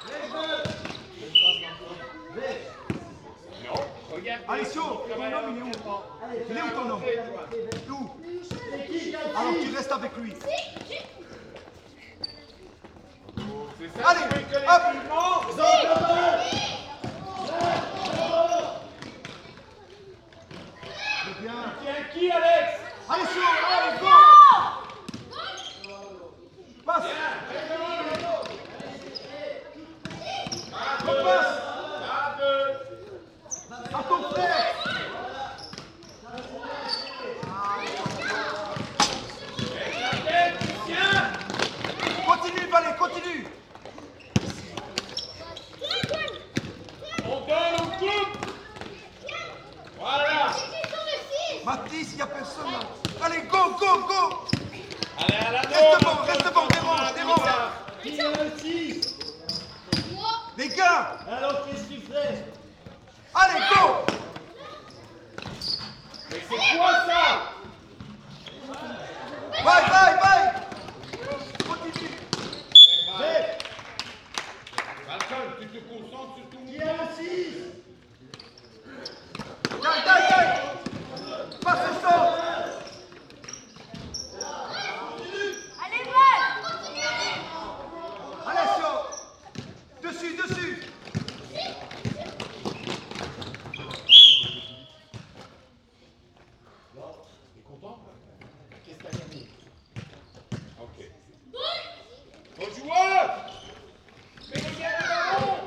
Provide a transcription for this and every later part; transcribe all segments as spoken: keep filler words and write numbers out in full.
Non, regarde. Alessio, ton homme, il est où? Il est où ton homme? Où? Alors tu restes avec lui. C'est ça. Allez, hop. C'est bien. Tiens qui, Alex? Alessio, allez, go. Passe. Repasse. À ton frère. Continue, Valet, continue. On donne, on coupe. Voilà. Mathis, il n'y a personne là. Allez, go, go, go. Allez, à la Reste devant, reste devant, dérange, dérange. Qui a le six? Les gars. Alors qu'est-ce que tu fais? Allez, go. Mais c'est quoi ça? Vai, vai, vai. Continue. Malcolm, tu te concentres sur ton Qui a le six? Dai, dai, dai. Passe le sang. Allez, Val. Alessio. Dessus, dessus. T'es content? Qu'est-ce que t'as gagné? Ok. Bon joueur! Mais les gars, le ballon!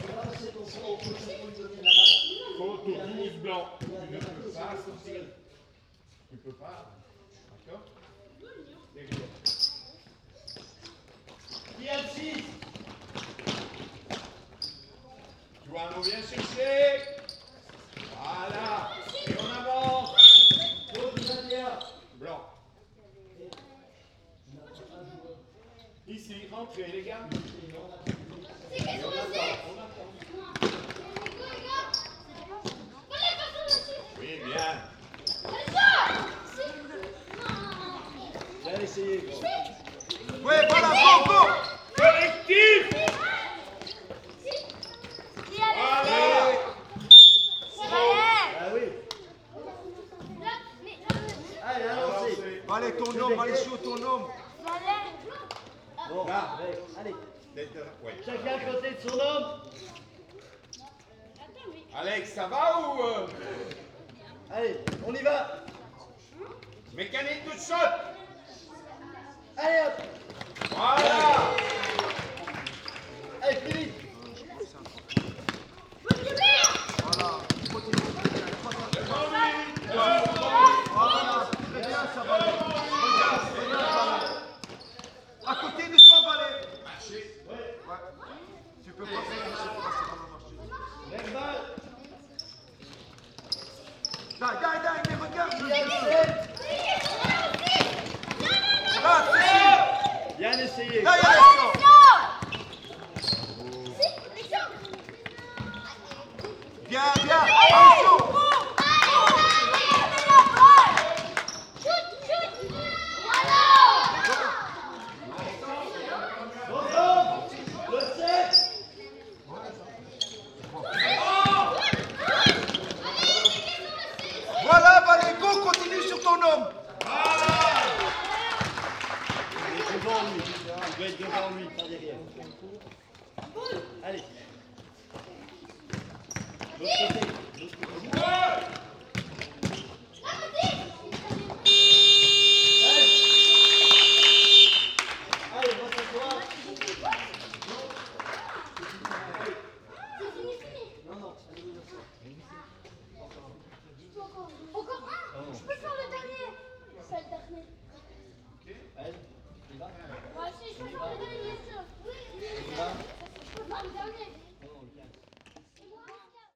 Faute au douze blanc. Tu ne peux pas sortir. Tu peux pas. D'accord? Derrière. Qui a le six? Tu vois, on vient chercher. Voilà. Et on avance. Blanc. Ici, rentrez les gars. Et on attend, on attend. Oui, bien. Viens essayer, gros. Ouais, voilà, go, go. Collectif. Qui a le Voilà. Valet. Ah oui. Allez, allons-y. Allez, ton homme, Alessio, ton homme. Valet. Bon, Là. allez, allez. Ouais. Chacun à côté de son homme. Alex, ça va ou euh... Allez, on y va. mécanique de shot? Allez, hop. Voilà. Allez, plus vite. Voilà, continue. Voilà. Voilà, très bien, ça va. Regarde, regarde, Valet. À côté de toi, Valet. Ouais. Tu peux pas faire ça, ça va marcher. Verbal. Dai, dai, dai, mais regarde. Qui a le sept? Là, dessus. Bien essayé. Dai, Alessio. Bien, bien. Alessio. Bon homme. Le sept. Voilà, Valet, go, continue sur ton homme. Il est devant lui. Il doit être devant lui, pas derrière. Allez. L'autre côté. L'autre côté. Allez, va s'asseoir. Non, non, allez vous asseoir. Encore un? Je peux faire le dernier. C'est le dernier.